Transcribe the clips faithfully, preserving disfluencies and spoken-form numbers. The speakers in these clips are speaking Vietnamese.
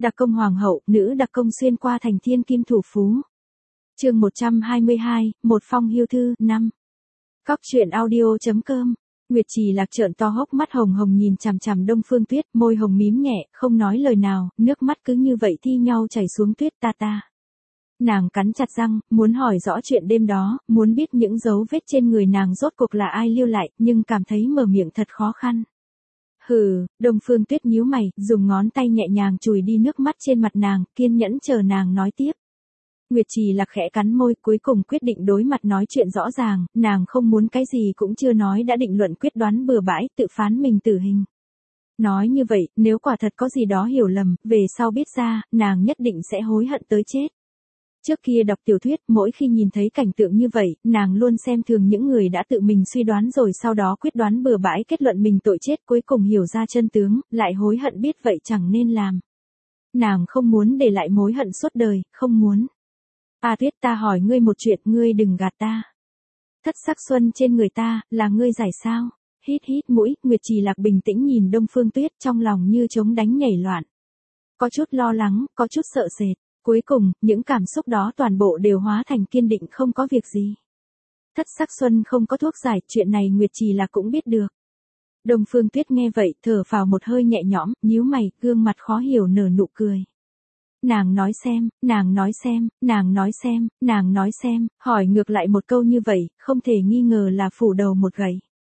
Đặc công hoàng hậu, nữ đặc công xuyên qua thành thiên kim thủ phú. Chương một trăm hai mươi hai, một phong hưu thư, năm. Cóc truyện audio chấm com. Nguyệt Trì Lạc trợn to hốc mắt hồng hồng nhìn chằm chằm Đông Phương Tuyết, môi hồng mím nhẹ, không nói lời nào, nước mắt cứ như vậy thi nhau chảy xuống tuyết ta ta. Nàng cắn chặt răng, muốn hỏi rõ chuyện đêm đó, muốn biết những dấu vết trên người nàng rốt cuộc là ai lưu lại, nhưng cảm thấy mở miệng thật khó khăn. Hừ, Đông Phương Tuyết nhíu mày, dùng ngón tay nhẹ nhàng chùi đi nước mắt trên mặt nàng, kiên nhẫn chờ nàng nói tiếp. Nguyệt Trì Lạc khẽ cắn môi, cuối cùng quyết định đối mặt nói chuyện rõ ràng, nàng không muốn cái gì cũng chưa nói đã định luận quyết đoán bừa bãi, tự phán mình tử hình. Nói như vậy, nếu quả thật có gì đó hiểu lầm, về sau biết ra, nàng nhất định sẽ hối hận tới chết. Trước kia đọc tiểu thuyết, mỗi khi nhìn thấy cảnh tượng như vậy, nàng luôn xem thường những người đã tự mình suy đoán rồi sau đó quyết đoán bừa bãi kết luận mình tội chết, cuối cùng hiểu ra chân tướng, lại hối hận biết vậy chẳng nên làm. Nàng không muốn để lại mối hận suốt đời, không muốn. A Tuyết, ta hỏi ngươi một chuyện, ngươi đừng gạt ta. Thất sắc xuân trên người ta, là ngươi giải sao? Hít hít mũi, Nguyệt Trì Lạc bình tĩnh nhìn Đông Phương Tuyết, trong lòng như trống đánh nhảy loạn. Có chút lo lắng, có chút sợ sệt. Cuối cùng, những cảm xúc đó toàn bộ đều hóa thành kiên định không có việc gì. Thất sắc xuân không có thuốc giải, chuyện này Nguyệt Trì Lạc cũng biết được. Đông Phương Tuyết nghe vậy, thở phào một hơi nhẹ nhõm, nhíu mày, gương mặt khó hiểu nở nụ cười. Nàng nói xem, nàng nói xem, nàng nói xem, nàng nói xem, hỏi ngược lại một câu như vậy, không thể nghi ngờ là phủ đầu một gậy.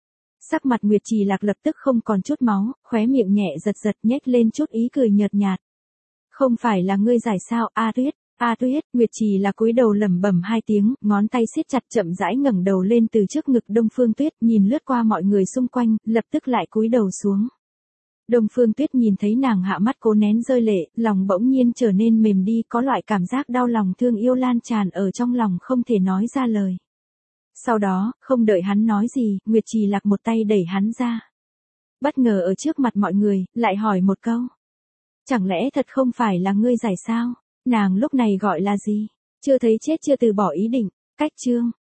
Sắc mặt Nguyệt Trì Lạc lập tức không còn chút máu, khóe miệng nhẹ giật giật nhếch lên chút ý cười nhợt nhạt. Không phải là ngươi giải sao, A Tuyết, A Tuyết, Nguyệt Trì Lạc cúi đầu lẩm bẩm hai tiếng, ngón tay siết chặt chậm rãi ngẩng đầu lên từ trước ngực Đông Phương Tuyết, nhìn lướt qua mọi người xung quanh, lập tức lại cúi đầu xuống. Đông Phương Tuyết nhìn thấy nàng hạ mắt cố nén rơi lệ, lòng bỗng nhiên trở nên mềm đi, có loại cảm giác đau lòng thương yêu lan tràn ở trong lòng không thể nói ra lời. Sau đó, không đợi hắn nói gì, Nguyệt Trì Lạc một tay đẩy hắn ra. Bất ngờ ở trước mặt mọi người, lại hỏi một câu. Chẳng lẽ thật không phải là ngươi giải sao? Nàng lúc này gọi là gì? Chưa thấy chết chưa từ bỏ ý định. Cách chương.